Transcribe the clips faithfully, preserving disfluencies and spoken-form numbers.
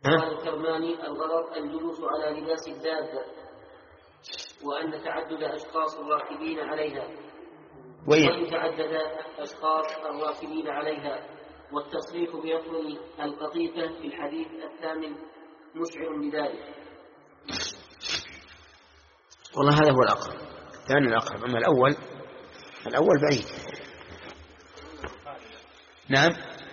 قال الكرماني الغرض الجلوس على لباس الدابة، وأن تعدد أشخاص الراكبين عليها وأن تعدد أشخاص الراكبين عليها، والتصريح بيطل القطيفة في الحديث الثامن مشعر بذلك. والله هذا هو الأقرب، الثاني الأقرب، أما الأول الأول بعيد. نعم،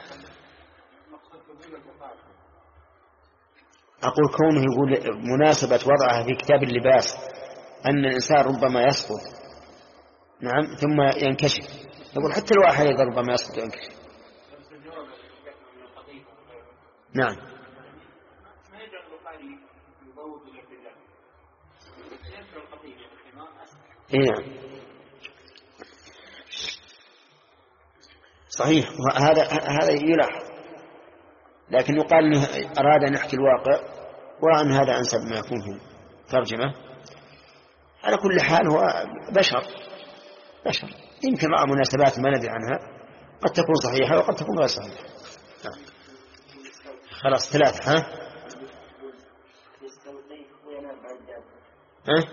أقول كونه يقول مناسبة وضعها في كتاب اللباس أن الإنسان ربما يسقط، نعم، ثم ينكشف، يقول حتى الواحد إذا ربما يسقط وينكشف. نعم. إيه صحيح، هذا هذا يلاحظ، لكن يقال أنه أراد أن يحكي الواقع وأن هذا أنسب ما يكون في ترجمة. على كل حال هو بشر بشر يمكن رأى مناسبات ما ندري عنها، قد تكون صحيحة وقد تكون غير صحيحة. خلاص ثلاثة. ها ها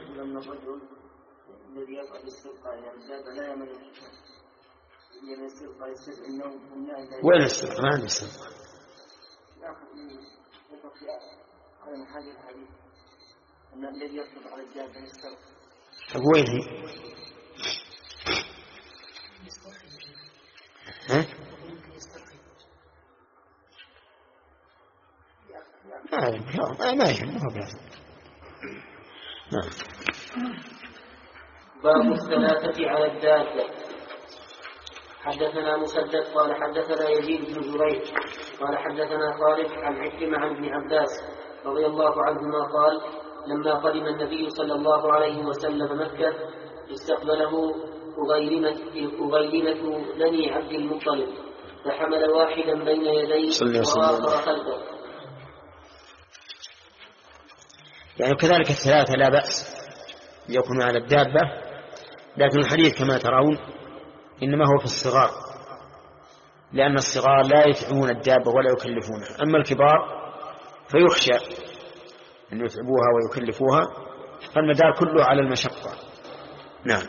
الذي يقعد السرقة إلى الزاد لا يمن يمن السرقة يستدعي النوم والنائم. وين السرقة؟ ما عندي السرقة. على محل الحديث أن الذي يطلب على الجاد السرقة. وين هي؟ ها؟ ما ما يهم ما هو بلازم. نعم. باب الثلاثة على الدابة. حدثنا مسدد قال حدثنا يزيد بن زريع قال حدثنا خالد عن عكرمة عن ابن عباس رضي الله عنهما قال لما قدم النبي صلى الله عليه وسلم مكة استقبله أغيلمة بني عبد المطلب فحمل واحدا بين يديه وآخر خلفه. يعني كذلك الثلاثة لا بأس يكون على الدابة، لكن الحديث كما ترون إنما هو في الصغار، لأن الصغار لا يتعبون الدابة ولا يكلفونها، أما الكبار فيخشى أن يتعبوها ويكلفوها، فالمدار كله على المشقة. نعم.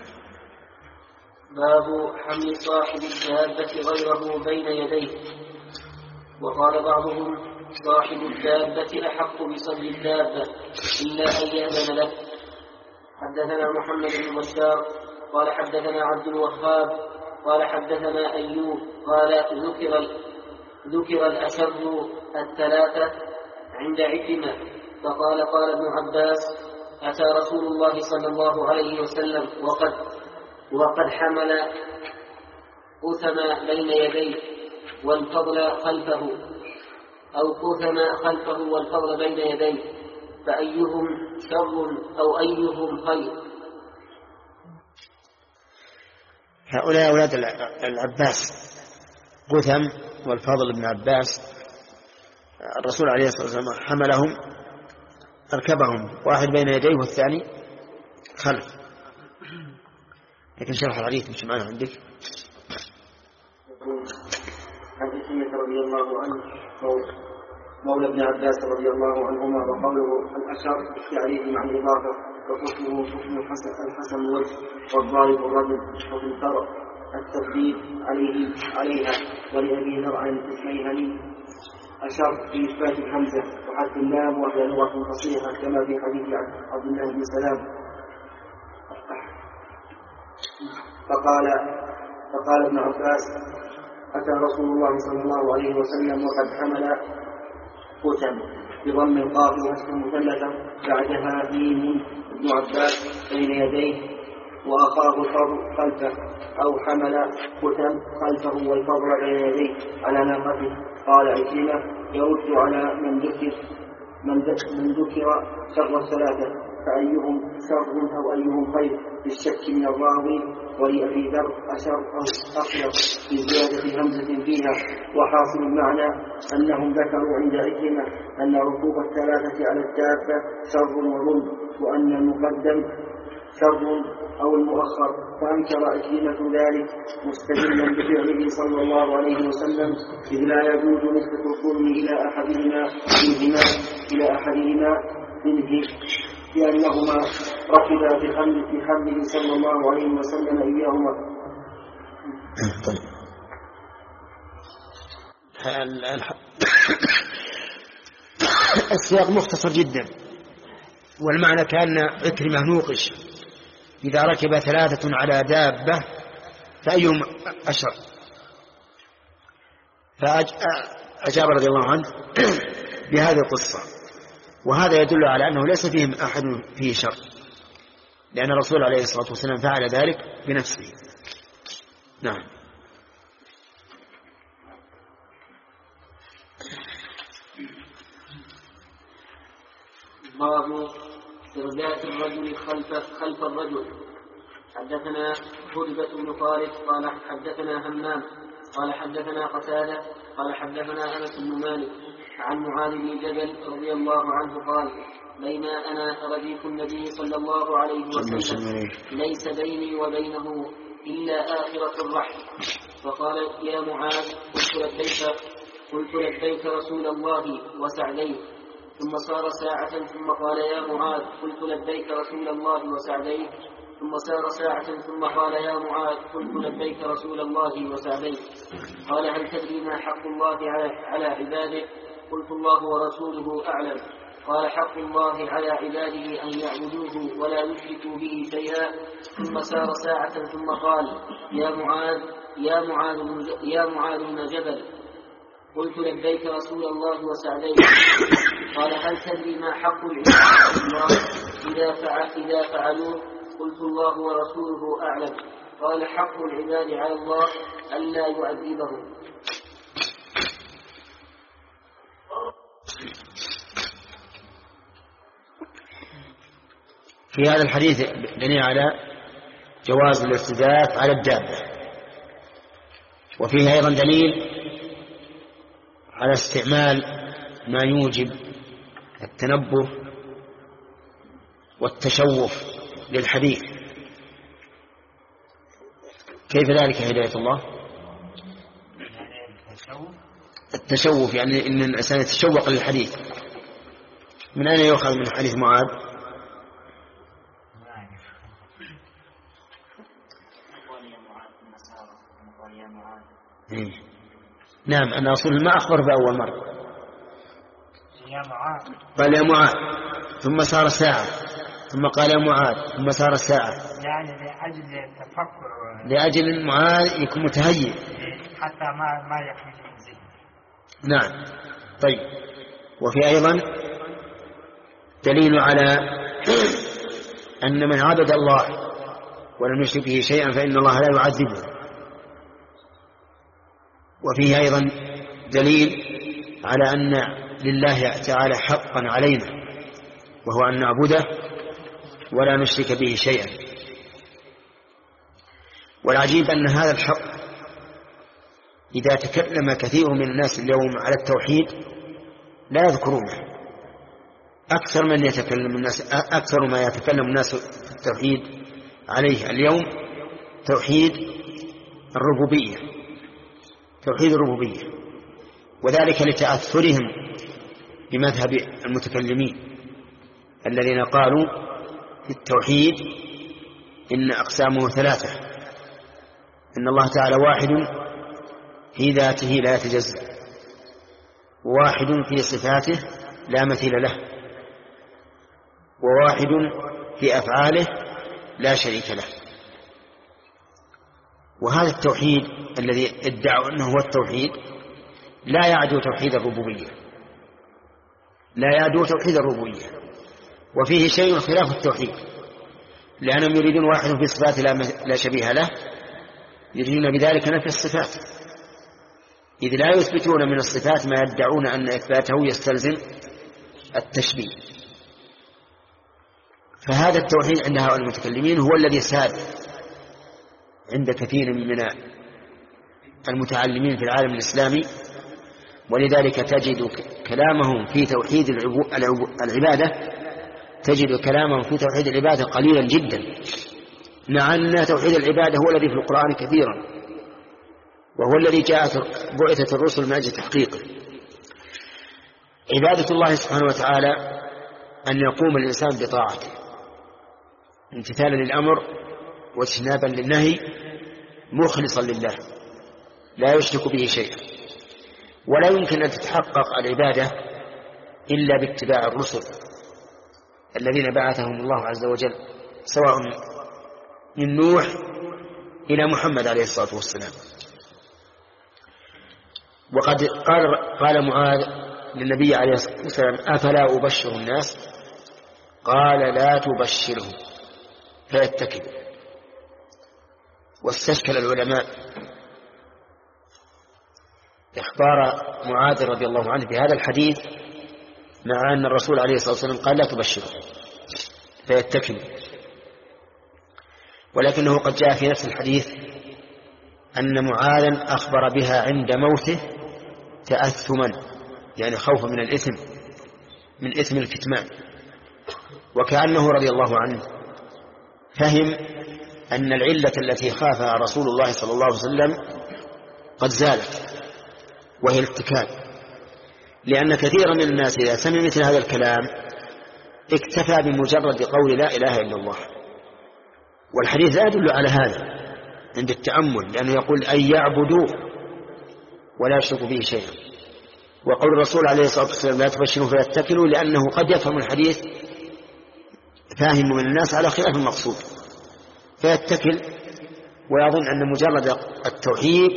باب حمل صاحب الدابة غيره بين يديه. وقال بعضهم صاحب الدابة أحق بصدر الدابة إلا أن يأذن له. حدثنا محمد بن بشار قال حدثنا عبد الوهاب قال حدثنا أيوب قال ذكر ذكر الأشر الثلاثة عند عكرمة فقال قال ابن عباس أتى رسول الله صلى الله عليه وسلم وقد وقد حمل أثم بين يديه والفضل خلفه أو كثم خلفه والفضل بين يديه فأيهم شر أو أيهم خير. هؤلاء أولاد العباس قثم والفضل بن عباس، الرسول عليه الصلاة والسلام حملهم أركبهم واحد بين يديه والثاني خلف. لكن شرح الحديث مش معنا عندك. عن عكرمة رضي الله عنه مولى ابن عباس رضي الله عنهما وقوله الأشر بالتعريف مع الإضافة وحكمه حكم الحسن الوجه والضارب الرجل وفي الفرع التثبيت عليه عليها ولأبي زرع الحيهني أشر في إثبات الهمزة وحذف اللام وهي لغة فصيحة كما في حديث عبد الله بن سلام. فقال فقال ابن عباس أتى رسول الله صلى الله عليه وسلم وقد حمل قتم بضم القاف وحسن مثلثة بعدها ميم ابن عباس بين يديه وأخاه الفضل خلفه أو حمل قتم خلفه والفضل بين يديه على ناقته. قال عكرمة يرد على من ذكر من ذكر شر الثلاثة فأيهم شر أو أيهم خير بالشك من الراوي. ولأبي ذر أشر أو أخير في زيادة همزة فيها. وحاصل المعنى أنهم ذكروا عند عكرمة أن ركوب الثلاثة على الدابة شر وظلم وأن المقدم شر أو المؤخر، فأنكر عكرمة ذلك مستدلا بفعله صلى الله عليه وسلم، إذ لا يجوز نسبة الظلم إلى أحدهما منهما إلى أحدهما منه لأنهما ركبا في حمله صلى الله عليه وسلم إياهما. السياق مختصر جدا، والمعنى كأن عكرمة نوقش إذا ركب ثلاثة على دابة فأيهم أشرف، فأجاب رضي الله عنه بهذه القصة، وهذا يدل على أنه ليس فيهم أحد فيه شر، لأن الرسول عليه الصلاة والسلام فعل ذلك بنفسه. نعم. باب إرداء الرجل خلف خلف الرجل. حدثنا هدبة بن خالد قال حدثنا همام قال حدثنا قتادة قال حدثنا أنس بن مالك عن معاذ بن جبل رضي الله عنه قال بينما أنا رديف النبي صلى الله عليه وسلم ليس بيني وبينه إلا آخرة الرحل، فقال يا معاذ قلت لبيك قلت لبيك رسول الله وسعديك، ثم صار ساعة ثم قال يا معاذ قلت لبيك رسول الله وسعديك، ثم سار ساعة ثم قال يا معاذ قلت لبيك رسول الله وسعديك. قال هل تدري ما حق الله على عباده؟ قلت الله ورسوله أعلم. قال حق الله على عباده أن يعبدوه ولا يشركوا به شيئا. ثم سار ساعة ثم قال يا معاذ يا معاذ يا معاذ بن جبل قلت لبيك رسول الله وسعديك. قال هل تدري ما حق العباد إذا فعل إذا فعلوه؟ قلت الله ورسوله أعلم. قال حق العباد على الله ألا يعذبهم. في هذا الحديث دليل على جواز الاستزادة على الدابة، وفيه أيضا دليل على استعمال ما يوجب التنبه والتشوف للحديث. كيف ذلك هداية الله؟ التشوف يعني إن الإنسان يتشوق للحديث. من أين يؤخذ من حديث معاذ؟ إيه. نعم، أن رسول ما أخبر بأول مرة يا معاذ قال يا معاذ ثم صار ساعة ثم قال يا معاذ ثم صار ساعة، يعني لأجل التفكر لأجل معاذ يكون متهيئ حتى ما ما يخرج من ذهنه. نعم. طيب، وفي أيضا دليل على أن من عبد الله ولم يشرك به شيئا فإن الله لا يعذبه. وفيه أيضا دليل على أن لله تعالى حقا علينا، وهو أن نعبده ولا نشرك به شيئا. والعجيب أن هذا الحق إذا تكلم كثير من الناس اليوم على التوحيد لا يذكرونه. أكثر من يتكلم الناس أكثر ما يتكلم الناس في التوحيد عليه اليوم توحيد الربوبية، توحيد الربوبية، وذلك لتأثرهم بمذهب المتكلمين الذين قالوا في التوحيد إن أقسامه ثلاثة: إن الله تعالى واحد في ذاته لا يتجزأ، وواحد في صفاته لا مثيل له، وواحد في أفعاله لا شريك له. وهذا التوحيد الذي ادعوا أنه هو التوحيد لا يعدو توحيد الربوبية، لا يعدو توحيد الربوبية، وفيه شيء خلاف التوحيد، لأنهم يريدون واحد في صفات لا شبيه له، يريدون بذلك نفي الصفات، إذ لا يثبتون من الصفات ما يدعون أن إثباته يستلزم التشبيه. فهذا التوحيد عند هؤلاء المتكلمين هو الذي ساد عند كثير من المتعلمين في العالم الإسلامي، ولذلك تجد كلامهم في توحيد العبادة تجد كلامهم في توحيد العبادة قليلا جدا، مع أن توحيد العبادة هو الذي في القرآن كثيرا، وهو الذي جاءت بعثة الرسل من أجل تحقيقه. عبادة الله سبحانه وتعالى أن يقوم الإنسان بطاعته امتثالا للأمر واجتنابا للنهي مخلصا لله لا يشرك به شيئا. ولا يمكن أن تتحقق العبادة إلا باتباع الرسل الذين بعثهم الله عز وجل، سواء من نوح إلى محمد عليه الصلاة والسلام. وقد قال, قال معاذ للنبي عليه الصلاة والسلام: أفلا أبشر الناس؟ قال: لا تبشرهم فيتكل. واستشكل العلماء إخبار معاذ رضي الله عنه بهذا الحديث، مع أن الرسول عليه الصلاة والسلام قال: لا تبشرهم فيتكل. ولكنه قد جاء في نفس الحديث أن معاذا أخبر بها عند موته تأثما، يعني خوفا من الإثم، من إثم الكتمان. وكأنه رضي الله عنه فهم أن العلة التي خافها رسول الله صلى الله عليه وسلم قد زالت، وهي الاتكال. لأن كثيرا من الناس إذا سمع مثل هذا الكلام اكتفى بمجرد قول لا إله إلا الله، والحديث لا يدل على هذا عند التأمل، لأنه يقول أن يعبدوه ولا يشركوا به شيئا. وقول الرسول عليه الصلاة والسلام: لا تبشروا فيتكلوا، لأنه قد يفهم الحديث فاهم من الناس على خلاف المقصود فيتكل، ويظن أن مجرد التوحيد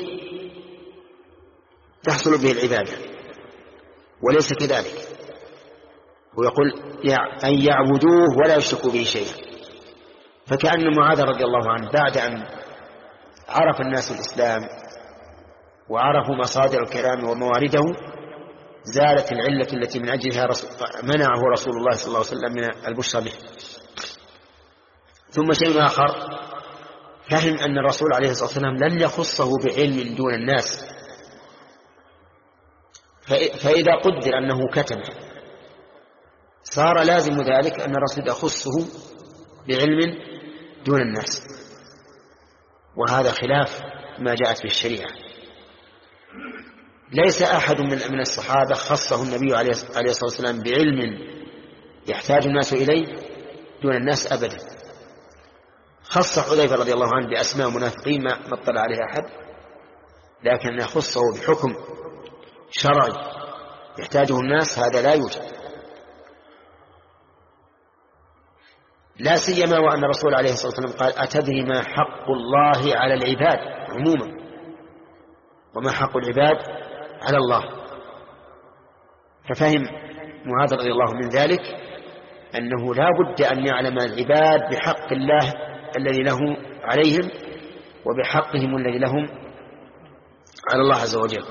تحصل به العبادة، وليس كذلك. ويقول أن يعبدوه ولا يشركوا به شيئا. فكأن معاذ رضي الله عنه بعد أن عرف الناس الإسلام وعرفوا مصادر الكلام وموارده زالت العلة التي من أجلها منعه رسول الله صلى الله عليه وسلم من البشرى به. ثم شيء آخر، فهم أن الرسول عليه الصلاة والسلام لن يخصه بعلم دون الناس، فإذا قدر أنه كتم صار لازم ذلك أن الرسول يخصه بعلم دون الناس، وهذا خلاف ما جاءت في الشريعة. ليس أحد من الصحابة خصه النبي عليه الصلاة والسلام بعلم يحتاج الناس إليه دون الناس أبدا. خص حذيفة رضي الله عنه بأسماء منافقين ما اطلع عليها أحد، لكن يخصه بحكم شرعي يحتاجه الناس هذا لا يوجد. لا سيما وأن الرسول عليه الصلاة والسلام قال: أتدري ما حق الله على العباد عموما وما حق العباد على الله؟ ففهم معاذ رضي الله من ذلك أنه لا بد أن يعلم العباد بحق الله الذي له عليهم وبحقهم الذي لهم على الله عز وجل.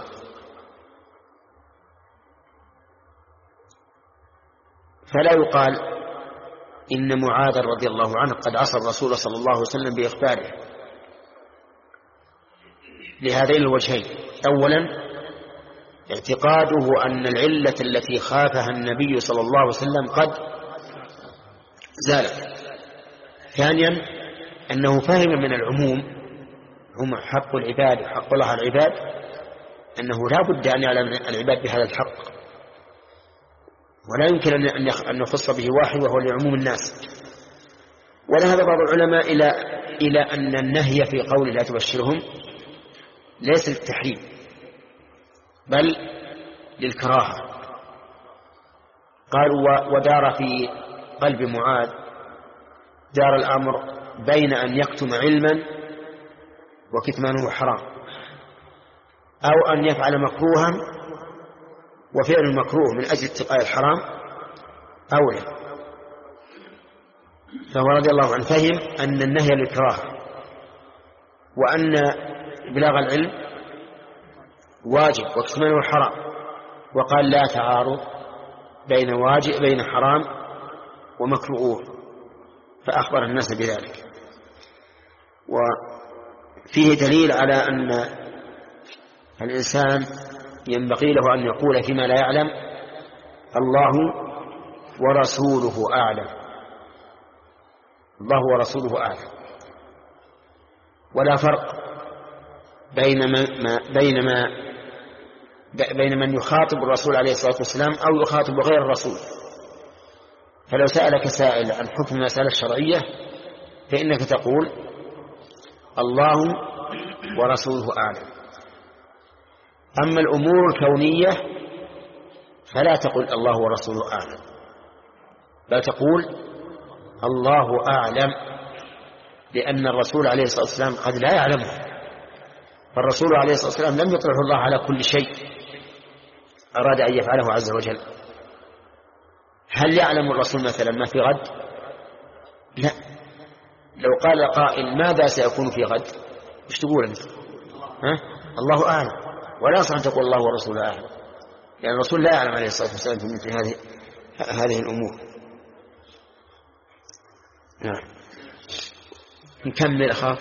فلا يقال إن معاذ رضي الله عنه قد عصى الرسول صلى الله عليه وسلم بإخباره لهذين الوجهين: أولا اعتقاده أن العلة التي خافها النبي صلى الله عليه وسلم قد زالت. ثانيا أنه فهم من العموم، هم حق العباد وحق الله على العباد، أنه لا بد أن يعلم العباد بهذا الحق، ولا يمكن أن يخص به واحد وهو لعموم الناس. وذهب بعض العلماء إلى إلى أن النهي في قول لا تبشرهم ليس للتحريم بل للكراهة. قالوا: ودار في قلب معاذ دار الأمر بين أن يكتم علما وكتمانه حرام، أو أن يفعل مكروها وفعل المكروه من أجل اتقاء الحرام أولى. فهو رضي الله عنه فهم أن النهي للكراهة، وأن إبلاغ العلم واجب وكتمانه حرام، وقال: لا تعارض بين واجب بين حرام ومكروه، فأخبر الناس بذلك. وفيه دليل على أن الإنسان ينبغي له أن يقول فيما لا يعلم: الله ورسوله أعلم. الله ورسوله أعلم. ولا فرق بين ما بين ما بين من يخاطب الرسول عليه الصلاة والسلام أو يخاطب غير الرسول. فلو سألك سائل عن حكم المسألة الشرعية فإنك تقول الله ورسوله أعلم. أما الأمور الكونية فلا تقول الله ورسوله أعلم، بل تقول الله أعلم، لأن الرسول عليه الصلاة والسلام قد لا يعلمه. فالرسول عليه الصلاة والسلام لم يطلعه الله على كل شيء أراد أن يفعله عز وجل. هل يعلم الرسول مثلا ما في غد؟ لا. لو قال قائل ماذا سيكون في غد، ايش تقول انت؟ ها؟ الله اعلم. ولا يصح ان تقول الله ورسوله اعلم، لان الرسول لا يعلم عليه الصلاه والسلام في مثل هذه هذه الامور. نعم. نكمل اخاف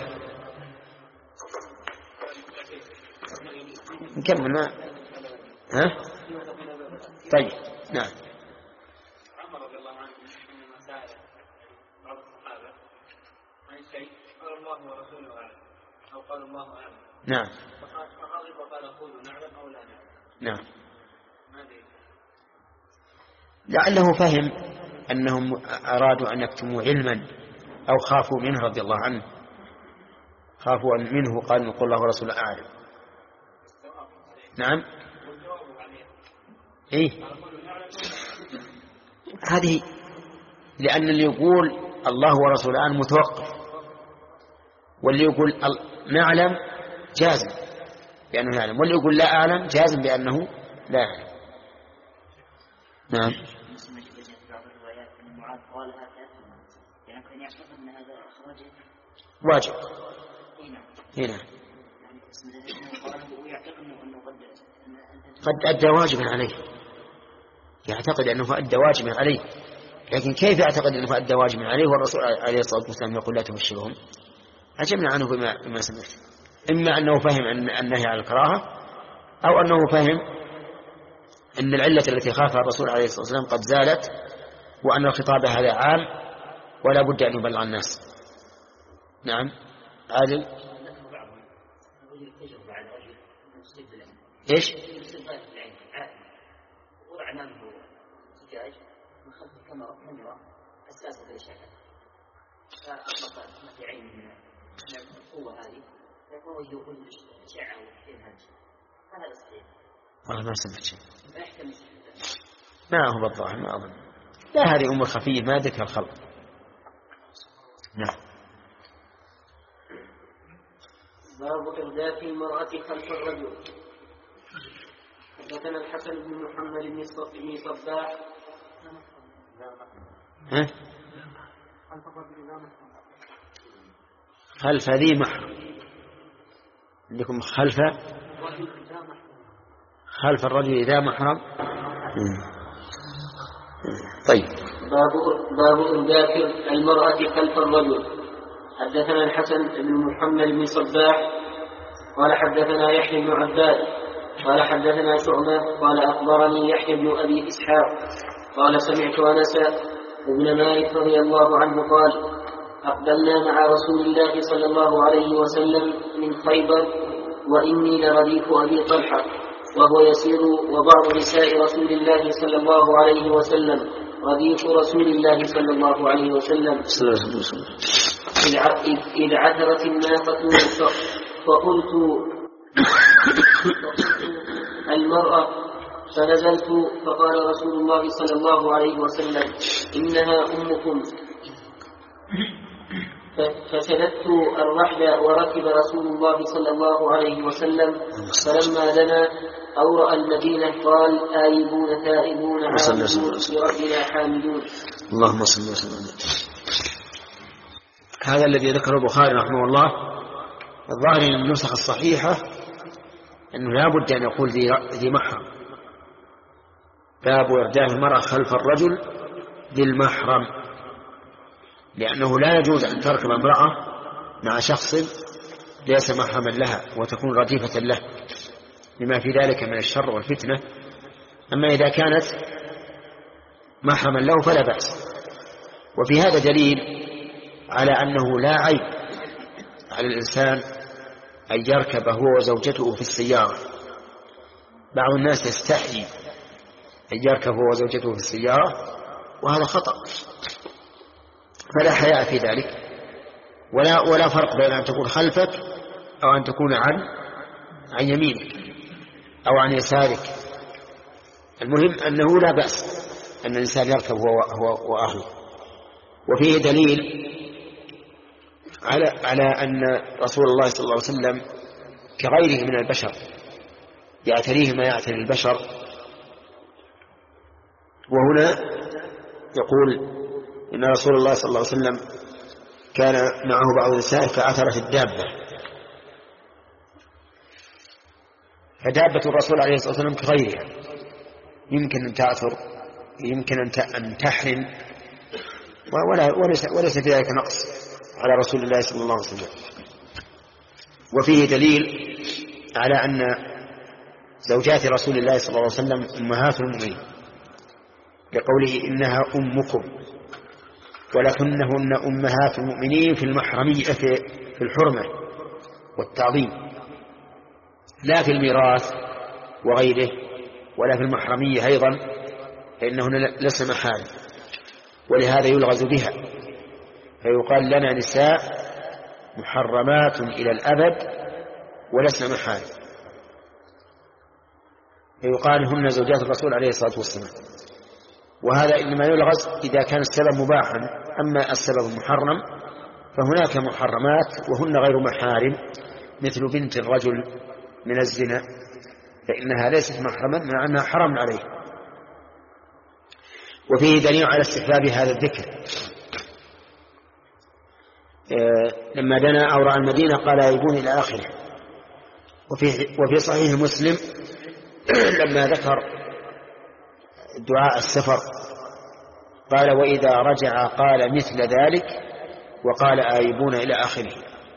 نكمل ما ها طيب. نعم. عمر رضي الله عنه من المسائل بعض الصحابه عن شيء قال الله ورسوله اعلم او قال الله اعلم. نعم. فغضب وقال قولوا نعلم او لا نعلم. نعم. ما ادري لعله فهم انهم ارادوا ان يكتموا علما او خافوا منه رضي الله عنه، خافوا منه قال نقول الله ورسوله اعلم. نعم. ايه هذه لأن اللي يقول الله ورسوله الآن متوقف، واللي يقول نعلم جازم بأنه يعلم، واللي يقول لا أعلم جازم بأنه لا يعلم. نعم. واجب هنا قد أدى واجبا عليه، يعتقد أنه أدى واجبا عليه، لكن كيف يعتقد أنه أدى واجبا عليه والرسول عليه الصلاة والسلام يقول لا تبشرهم؟ عجبنا عنه بما, بما سمعت. إما أنه فهم أن النهي على الكراهة، أو أنه فهم أن العلة التي خافها الرسول عليه الصلاة والسلام قد زالت، وأن الخطاب هذا عام ولا بد أن يبلغ الناس. نعم. عادل. إيش؟ أمامه زجاج من خلف الكاميرا كاميرا حساسة للإشعاع، فأطلق ما في عين من القوة هذه فهو يقول الإشعاع والحين هذا هذا صحيح. والله ما سمعت شيء. ما يحتمل. ما هو بالظاهر ما أظن. لا، هذه أمور خفية ما ذكر الخلق. نعم. باب إرداف المرأة خلف الرجل. حدثنا الحسن بن محمد بن صباح. ها؟ خلف ذي محرم. عندكم خلف خلف الرجل إذا محرم. طيب. باب باب إرداف المرأة خلف الرجل. حدثنا الحسن بن محمد بن صباح قال حدثنا يحيى بن عباد قال حدثنا شعبة قال أخبرني يحيى بن أبي إسحاق قال سمعت أنس بن مالك رضي الله عنه قال أقبلنا مع رسول الله صلى الله عليه وسلم من خيبر وإني لرديف أبي طلحة وهو يسير وبعض نساء رسول الله صلى الله عليه وسلم رديف رسول الله صلى الله عليه وسلم إذ عثرت الناقة فقلت المرأة فنزلت فقال رسول الله صلى الله عليه وسلم إنها أمكم فشددت الرحل وركب رسول الله صلى الله عليه وسلم فلما دنا أو رأى المدينة قال آيبون تائبون عابدون لربنا حامدون. اللهم صل وسلم. هذا الذي ذكره البخاري رحمه الله الظاهر من النسخ الصحيحة أنه لا بد أن يقول ذي محرم. باب إرداف المرأة خلف الرجل ذي المحرم، لأنه لا يجوز أن تركب امرأة مع شخص ليس محرما لها وتكون رديفة له لما في ذلك من الشر والفتنة. أما إذا كانت محرما له فلا بأس. وفي هذا دليل على أنه لا عيب على الإنسان أن يركب هو وزوجته في السيارة. بعض الناس يستحي أن يركب هو وزوجته في السيارة، وهذا خطأ، فلا حياء في ذلك، ولا ولا فرق بين أن تكون خلفك أو أن تكون عن عن يمينك أو عن يسارك. المهم أنه لا بأس أن الإنسان يركب هو, هو وأهله. وفيه دليل على على أن رسول الله صلى الله عليه وسلم كغيره من البشر يعتريه ما يعتري البشر. وهنا يقول إن رسول الله صلى الله عليه وسلم كان معه بعض النساء كعثرة الدابة، فدابة الرسول عليه الصلاة والسلام كغيرها، يمكن أن تعثر، يمكن أن تحرم، وليس في ذلك نقص على رسول الله صلى الله عليه وسلم. وفيه دليل على أن زوجات رسول الله صلى الله عليه وسلم أمهات المؤمنين، لقوله إنها أمكم، ولكنهن أمهات المؤمنين في المحرمية في الحرمة والتعظيم، لا في الميراث وغيره، ولا في المحرمية أيضا، فإنهن لسن محارم، ولهذا يلغز بها، فيقال لنا نساء محرمات إلى الأبد ولسن محارم، فيقال هن زوجات الرسول عليه الصلاة والسلام. وهذا إنما يلغز إذا كان السبب مباحا، أما السبب محرم فهناك محرمات وهن غير محارم، مثل بنت الرجل من الزنا، فإنها ليست محرما مع أنها حرام عليه. وفيه دليل على استحباب هذا الذكر. لما دنا أو رأى المدينة قال يبون إلى آخره. وفي, وفي صحيح مسلم لما ذكر دعاء السفر قال وإذا رجع قال مثل ذلك، وقال آيبون إلى آخره.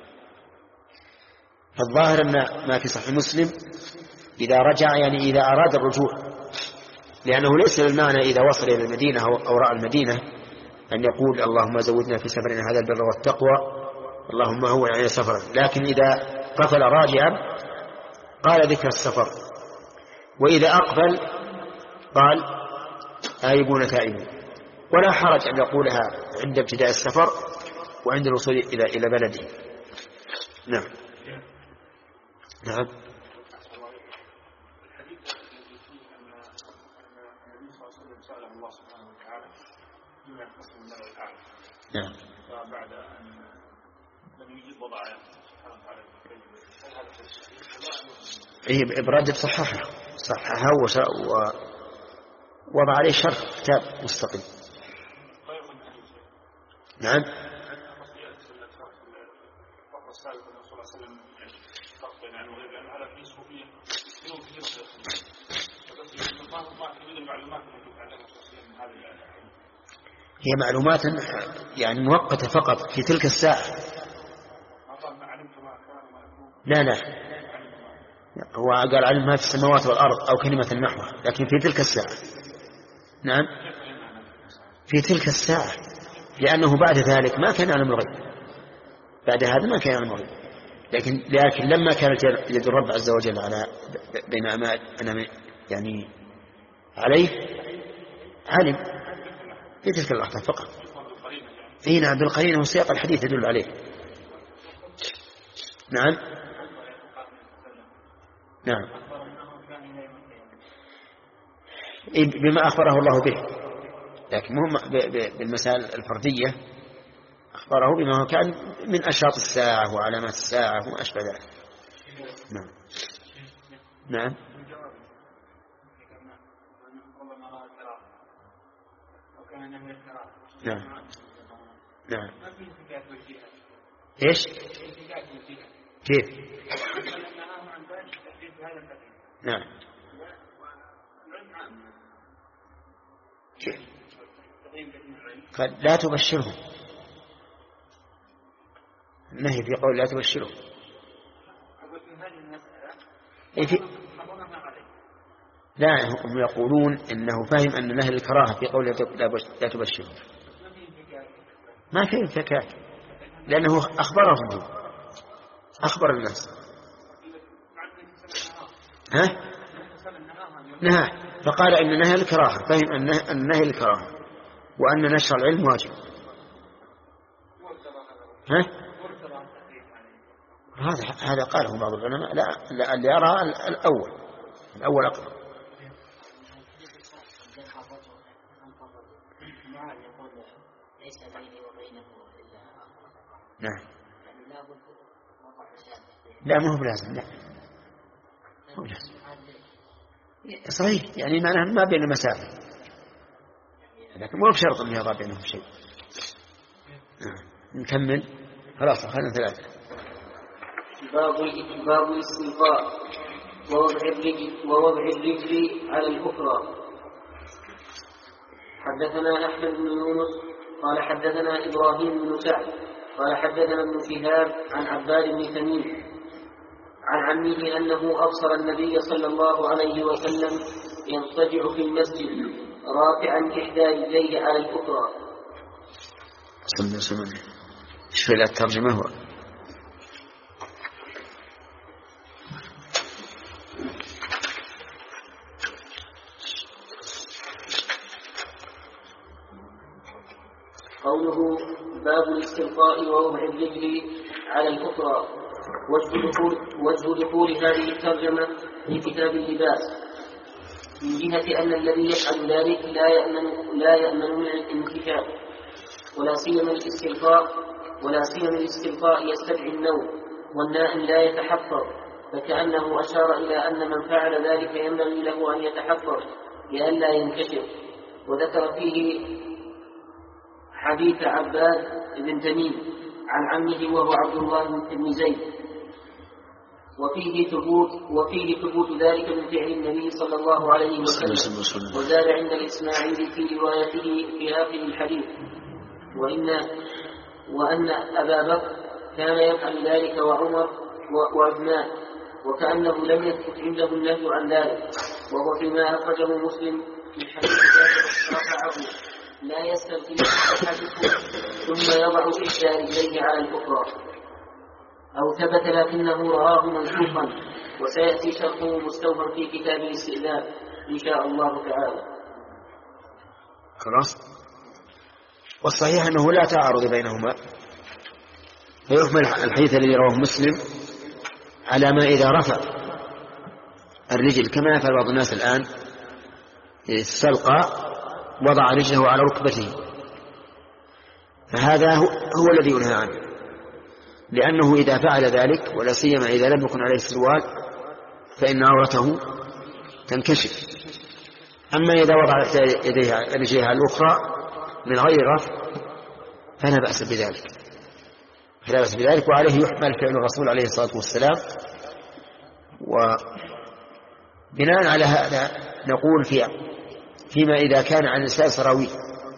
فالظاهر أن ما في صحيح مسلم إذا رجع يعني إذا أراد الرجوع، لأنه ليس المعنى إذا وصل إلى المدينة أو رأى المدينة أن يقول اللهم زودنا في سفرنا هذا البر والتقوى، اللهم هو يعني سفرا، لكن إذا قفل راجعا قال ذكر السفر، وإذا أقبل قال آيبون تائبون. ولا حرج أن يقولها عند ابتداء السفر وعند الوصول إلى إلى بلده. نعم نعم. نعم. بعد أن لم يجد وضع إيه إبراد صححها صححها ووضع عليه شرح كتاب مستقل. نعم. هي معلومات يعني مؤقتة فقط في تلك الساعة. لا لا هو قال علم ما في السماوات والأرض أو كلمة نحوها، لكن في تلك الساعة. نعم في تلك الساعة، لأنه بعد ذلك ما كان يعلم الغيب، بعد هذا ما كان يعلم الغيب، لكن لكن لما كانت يد الرب عز وجل على بين أنا يعني عليه علم في تلك اللحظة فقط. اي نعم بالقرينة وسياق الحديث يدل عليه. نعم نعم بما أخبره الله به، لكن مهم بالمسائل الفردية أخبره بما هو كان من أشراط الساعة وعلامات الساعة وما أشبه ذلك. نعم نعم نعم نعم. ايش كيف؟ نعم كيف؟ قال لا تبشرهم، النهي في قول لا تبشرهم. إيه في... لا هم يقولون إنه فهم أن نهي الكراهة في قول لا تبشرهم، ما في انفكاك، لأنه أخبرهم أخبر الناس. ها؟ نهى، فقال إن نهي الكراهة، فهم أن نهي الكراهة وأن نشر العلم واجب. ها؟ هذا هذا قاله بعض العلماء. لا, لا اللي يرى الأول الأول أقرب. نعم. لا ما هو بلازم. لا مو بلازم. صحيح، يعني معناها ما بين المسافة، لكن مو بشرط أن يضع بينهم شيء. نكمل خلاص، خلنا ثلاثة. باب باب الاستلقاء ووضع الرجل ووضع الرجل على الأخرى. حدثنا أحمد بن يونس قال حدثنا إبراهيم بن سعد قال حدثنا ابن شهاب عن عباد بن تميم عن عمه أنه أبصر النبي صلى الله عليه وسلم يضطجع في المسجد رافعا إحدى يديه على الأخرى. صلى الله عليه وسلم. ايش في الترجمة؟ هو قوله باب الاستلقاء ووضع الرجل على الأخرى. وجه دخول, وجه دخول هذه الترجمة في كتاب اللباس من جهة أن الذي يفعل ذلك لا يأمن, لا يأمن من الانتفاع، ولا سيما الاستلقاء ولا سيما الاستلقاء يستدعي النوم، والنائم لا يتحفظ، فكأنه أشار إلى أن من فعل ذلك ينبغي له أن يتحفظ لئلا ينكشف. وذكر فيه حديث عباد بن تميم عن عمه وهو عبد الله بن زيد، وفيه ثبوت وفيه ثبوت ذلك من فعل النبي صلى الله عليه وسلم. وزاد عند الإسماعيلي في روايته في آخر الحديث وإن وأن أبا بكر كان يفعل ذلك وعمر وعثمان، وكأنه لم يثبت عنده النهي عن ذلك، وهو فيما أخرجه مسلم من حديث رفعه لا يستلقي أحدكم ثم يضع إحدى رجليه على الأخرى، أو ثبت لكنه رآه منسوخا، وسيأتي شرحه مستوفا في كتاب الاستئذان إن شاء الله تعالى. خلاص. والصحيح أنه لا تعارض بينهما، فيحمل الحديث الذي رواه مسلم على ما إذا رفع الرجل كما يفعل بعض الناس الآن، استلقى وضع رجله على ركبته، فهذا هو الذي ينهى عنه، لأنه إذا فعل ذلك ولا سيما إذا لم يكن عليه سروال فإن عورته تنكشف. أما إذا وضع يديه رجلها الأخرى من غير رفع فلا بأس بذلك فلا بأس بذلك وعليه يحمل فعل الرسول عليه الصلاة والسلام. وبناء على هذا نقول فيها فيما إذا كان عن الإنسان سراويل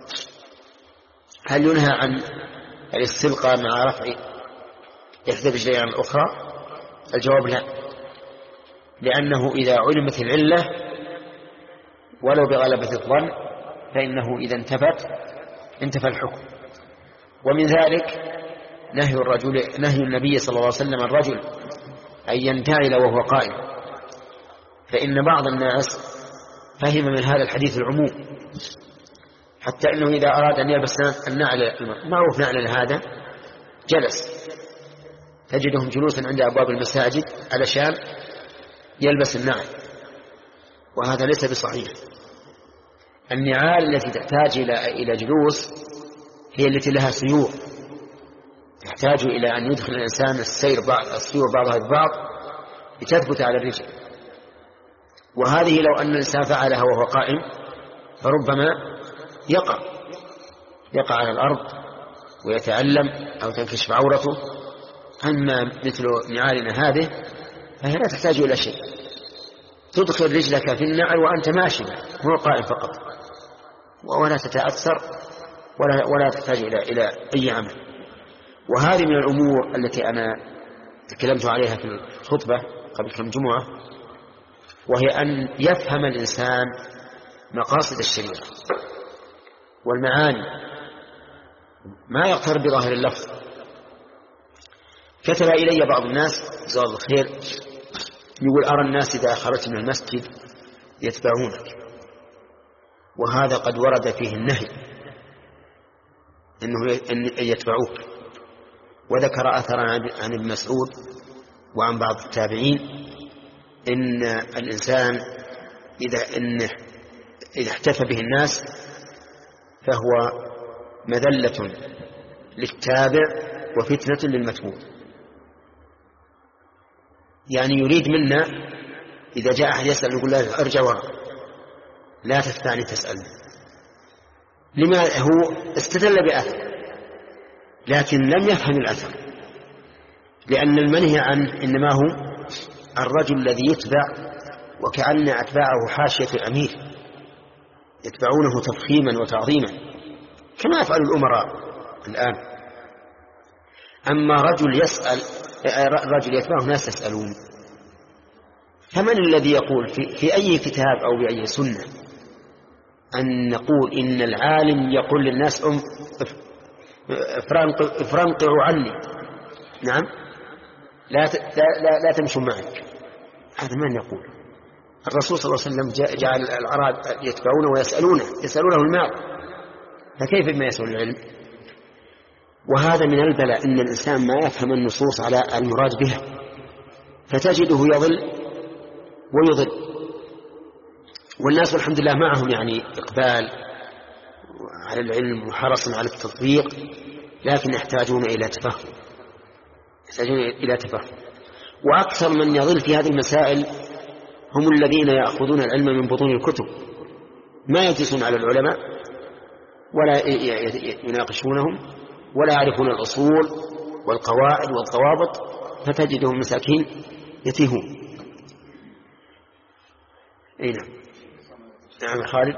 هل ينهى عن الاستلقاء مع رفع إحدى رجليه عن الأخرى؟ الجواب لا، لأنه إذا علمت العلة ولو بغلبة الظن فإنه إذا انتفت انتفى الحكم. ومن ذلك نهي الرجل نهي النبي صلى الله عليه وسلم الرجل أن ينتعل وهو قائم، فإن بعض الناس فهم من هذا الحديث العموم، حتى أنه إذا أراد أن يلبس النعل معروف نعل هذا جلس، تجدهم جلوسا عند أبواب المساجد علشان يلبس النعل، وهذا ليس بصحيح. النعال التي تحتاج إلى جلوس هي التي لها سيور، تحتاج إلى أن يدخل الإنسان السير بعض السيور بعضها ببعض لتثبت على الرجل، وهذه لو أن الإنسان فعلها وهو قائم فربما يقع يقع على الأرض ويتألم أو تنكشف عورته. أما مثل نعالنا هذه فهي لا تحتاج إلى شيء، تدخل رجلك في النعل وأنت ماشي هو قائم فقط، ولا تتأثر ولا, ولا تحتاج إلى, إلى أي عمل. وهذه من الأمور التي أنا تكلمت عليها في الخطبة قبل كم جمعة، وهي أن يفهم الإنسان مقاصد الشريعة والمعاني، ما يقترب بظاهر اللفظ كتب إلي بعض الناس جزاه الله خير يقول أرى الناس إذا خرجت من المسجد يتبعونك، وهذا قد ورد فيه النهي أنه يتبعوك. وذكر أثرا عن ابن مسعود وعن بعض التابعين إن الإنسان إذا, إن إذا احتفى به الناس فهو مذلة للتابع وفتنة للمتبوع. يعني يريد منا إذا جاء أحد يسأل يقول له ارجع وراء، لا تستعني تسأل. لما هو استدل بأثر لكن لم يفهم الأثر، لأن المنهي عنه إنما هو الرجل الذي يتبع وكأن أتباعه حاشية الأمير يتبعونه تفخيما وتعظيما كما يفعل الأمراء الآن. أما رجل يسأل رجل يتبعه ناس يسألون، فمن الذي يقول في, في أي كتاب أو بأي سنة أن نقول إن العالم يقول للناس أم افرنقعوا عني، نعم لا, لا, لا تمشوا معك، هذا من يقول؟ الرسول صلى الله عليه وسلم جعل الأعراب يتبعونه ويسألونه يسألونه المال، فكيف بما يسأل العلم؟ وهذا من البلاء أن الإنسان ما يفهم النصوص على المراد بها، فتجده يضل ويضل. والناس والحمد لله معهم يعني إقبال على العلم وحرص على التطبيق، لكن يحتاجون إلى تفهم يحتاجون إلى تفهم وأكثر من يضل في هذه المسائل هم الذين يأخذون العلم من بطون الكتب، ما يجلسون على العلماء ولا يناقشونهم ولا يعرفون الأصول والقواعد والضوابط، فتجدهم مساكين يتيهون. أي نعم. نعم خالد.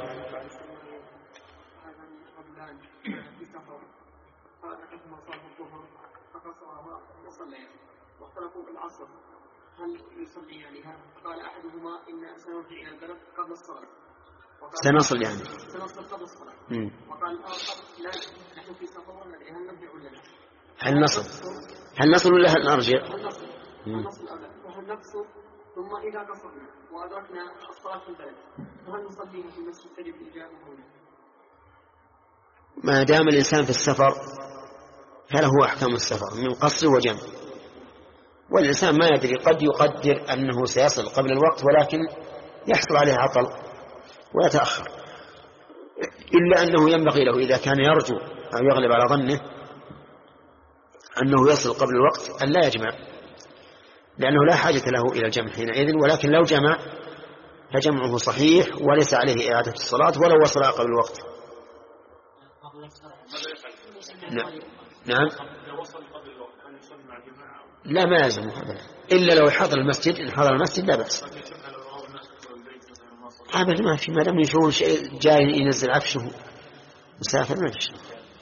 واختلفوا بالعصر هل يصلي يعني؟ فقال أحدهما إن سنرجع إلى البلد قبل الصلاة، سنصل يعني سنصل قبل الصلاة. وقال الآخر لا نحن في سفر ولا هل نرجع ولا لا؟ هل نصل هل نصل ولا هل نرجع؟ هل نصل هل نصل أو لا؟ وهل نقصر ثم إذا قصرنا وأدركنا الصلاة في البلد فهل نصليها في المسجد تجب الإجابة أو لا؟ ما دام الإنسان في السفر فله أحكام السفر من قصر وجمع، والإنسان ما يدري قد يقدر أنه سيصل قبل الوقت ولكن يحصل عليه عطل ويتأخر، إلا أنه ينبغي له إذا كان يرجو أو يغلب على ظنه أنه يصل قبل الوقت أن لا يجمع، لأنه لا حاجة له إلى الجمع حينئذ، ولكن لو جمع فجمعه صحيح وليس عليه إعادة الصلاة ولو وصل قبل الوقت. نعم لا ما يلزم هذا إلا لو حضر المسجد، إن حضر المسجد لا بأس. أبدا ما في، ما دام يشوفون شيء جاي ينزل عفشه مسافر ما في شيء.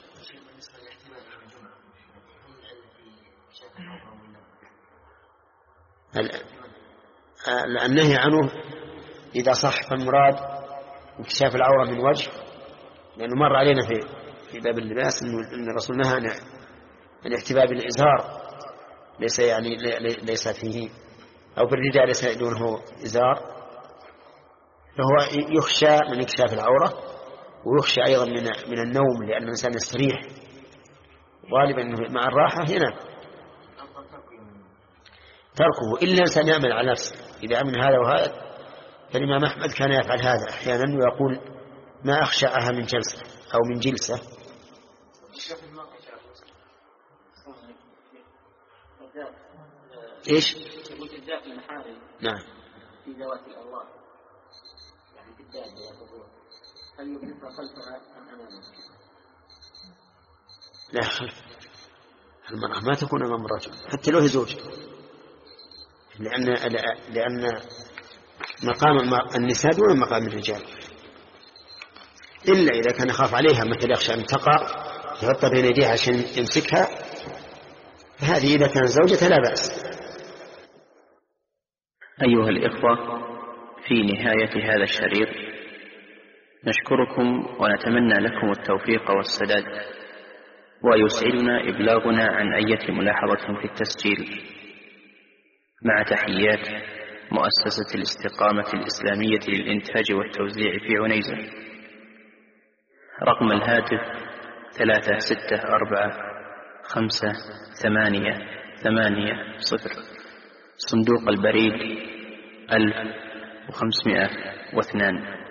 النهي عنه إذا صح فالمراد انكشاف العورة من وجه، لأنه مر علينا في في باب اللباس أن الرسول نهى عن الاحتباء بالإزار، ليس يعني ليس فيه أو بالرداء ليس دونه إزار، فهو يخشى من انكشاف العورة ويخشى أيضا من من النوم، لأن الإنسان يستريح غالبا مع الراحة ينام. تركه إلا الإنسان يعمل على نفسه إذا أمن هذا وهذا، فالإمام أحمد كان يفعل هذا أحيانا ويقول ما أخشعها من جلسة أو من جلسة. إيش؟ يقول الذات المحارم. نعم. في ذوات الأرواح يعني في الدابة يقول هل يبقى خلفها أم أمامها؟ لا خلف المرأة ما تكون أمام الرجل حتى لو هي زوج، لأن لأن مقام النساء دون مقام الرجال، إلا إذا كان يخاف عليها مثل يخشى أن تقع يحطها بين يديها عشان يمسكها، فهذه إذا كانت زوجة لا بأس. أيها الإخوة، في نهاية هذا الشريط نشكركم ونتمنى لكم التوفيق والسداد، ويسعدنا إبلاغنا عن أية ملاحظة في التسجيل. مع تحيات مؤسسة الاستقامة الإسلامية للإنتاج والتوزيع في عنيزة. رقم الهاتف ثلاثة ستة أربعة خمسة ثمانية ثمانية صفر. صندوق البريد ألف وخمسمائة واثنان.